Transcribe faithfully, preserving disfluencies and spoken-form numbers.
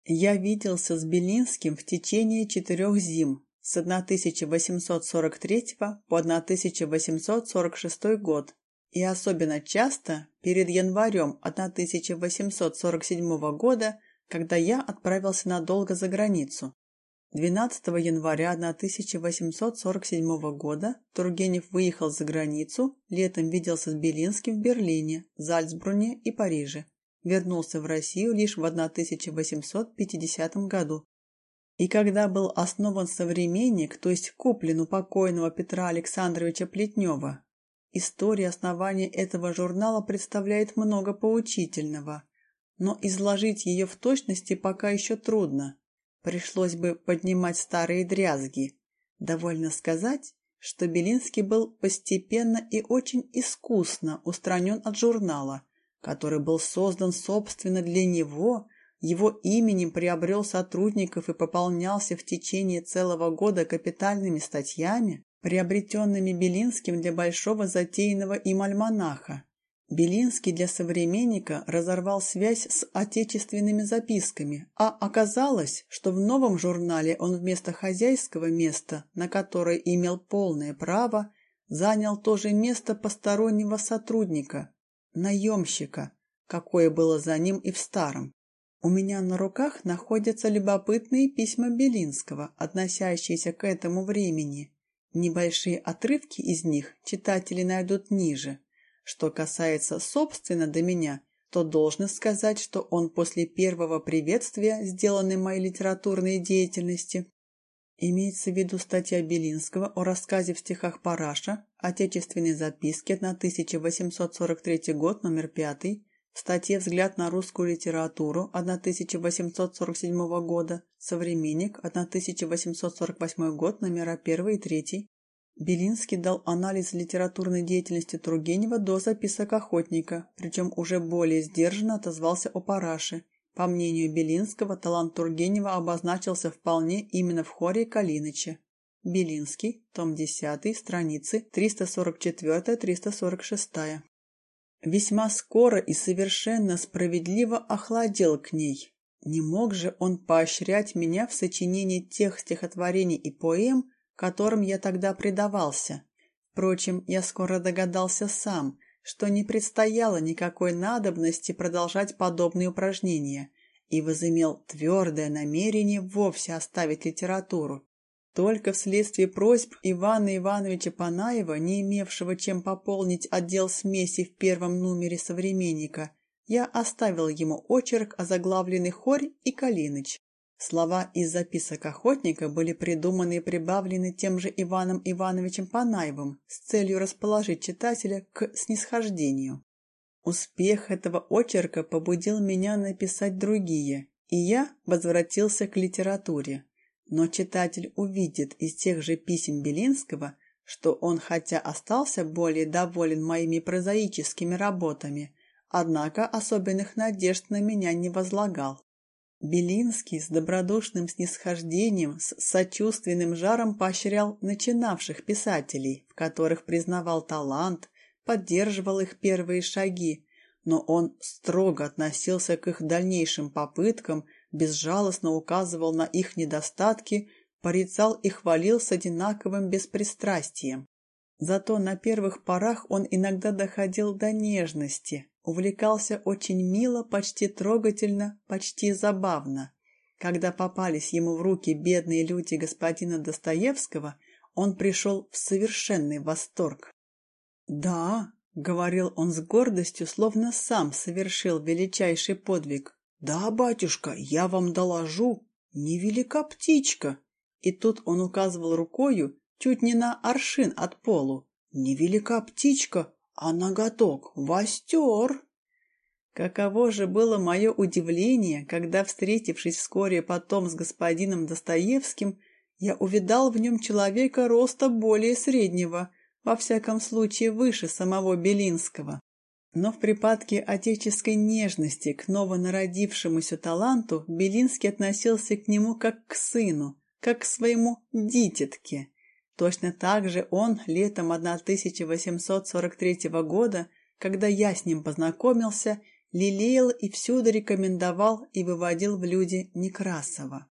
Я виделся с Белинским в течение четырех зим, с тысяча восемьсот сорок третьего по тысяча восемьсот сорок шестой год, и особенно часто перед январем тысяча восемьсот сорок седьмого года, когда я отправился надолго за границу. двенадцатого января тысяча восемьсот сорок седьмого года Тургенев выехал за границу, летом виделся с Белинским в Берлине, Зальцбруне и Париже. Вернулся в Россию лишь в тысяча восемьсот пятидесятом году. И когда был основан «Современник», то есть куплен у покойного Петра Александровича Плетнева, история основания этого журнала представляет много поучительного, но изложить ее в точности пока еще трудно. Пришлось бы поднимать старые дрязги. Довольно сказать, что Белинский был постепенно и очень искусно устранен от журнала, который был создан собственно для него, его именем приобрел сотрудников и пополнялся в течение целого года капитальными статьями, приобретенными Белинским для большого затеянного им альманаха. Белинский для «Современника» разорвал связь с отечественными записками, а оказалось, что в новом журнале он вместо хозяйского места, на которое имел полное право, занял тоже место постороннего сотрудника, наемщика, какое было за ним и в старом. У меня на руках находятся любопытные письма Белинского, относящиеся к этому времени. Небольшие отрывки из них читатели найдут ниже. Что касается собственно до меня, то должно сказать, что он после первого приветствия, сделанной моей литературной деятельности, имеется в виду статья Белинского о рассказе в стихах Параша, отечественные записки, тысяча восемьсот сорок третий год, номер пятый, в статье «Взгляд на русскую литературу» тысяча восемьсот сорок седьмого года, «Современник» тысяча восемьсот сорок восьмой год, номера первый и третий. Белинский дал анализ литературной деятельности Тургенева до записок охотника, причем уже более сдержанно отозвался о Параше. По мнению Белинского, талант Тургенева обозначился вполне именно в хоре Калиныча. Белинский, том десятый, страницы триста сорок четыре — триста сорок шесть. Весьма скоро и совершенно справедливо охладел к ней. Не мог же он поощрять меня в сочинении тех стихотворений и поэм, которым я тогда предавался. Впрочем, я скоро догадался сам, что не предстояло никакой надобности продолжать подобные упражнения, и возымел твердое намерение вовсе оставить литературу. Только вследствие просьб Ивана Ивановича Панаева, не имевшего чем пополнить отдел смеси в первом номере «Современника», я оставил ему очерк, озаглавленный «Хорь и Калиныч». Слова из записок охотника были придуманы и прибавлены тем же Иваном Ивановичем Панаевым с целью расположить читателя к снисхождению. Успех этого очерка побудил меня написать другие, и я возвратился к литературе. Но читатель увидит из тех же писем Белинского, что он хотя остался более доволен моими прозаическими работами, однако особенных надежд на меня не возлагал. Белинский с добродушным снисхождением, с сочувственным жаром поощрял начинавших писателей, в которых признавал талант, поддерживал их первые шаги, но он строго относился к их дальнейшим попыткам, безжалостно указывал на их недостатки, порицал и хвалил с одинаковым беспристрастием. Зато на первых порах он иногда доходил до нежности, увлекался очень мило, почти трогательно, почти забавно. Когда попались ему в руки бедные люди господина Достоевского, он пришел в совершенный восторг. «Да», — говорил он с гордостью, словно сам совершил величайший подвиг, «да, батюшка, я вам доложу, невелика птичка». И тут он указывал рукою чуть не на аршин от полу. «Невелика птичка, а ноготок востер». Каково же было мое удивление, когда, встретившись вскоре потом с господином Достоевским, я увидал в нем человека роста более среднего, во всяком случае выше самого Белинского. Но в припадке отеческой нежности к новонародившемуся таланту Белинский относился к нему как к сыну, как к своему дитятке. Точно так же он летом тысяча восемьсот сорок третьего года, когда я с ним познакомился, лелеял и всюду рекомендовал и выводил в люди Некрасова.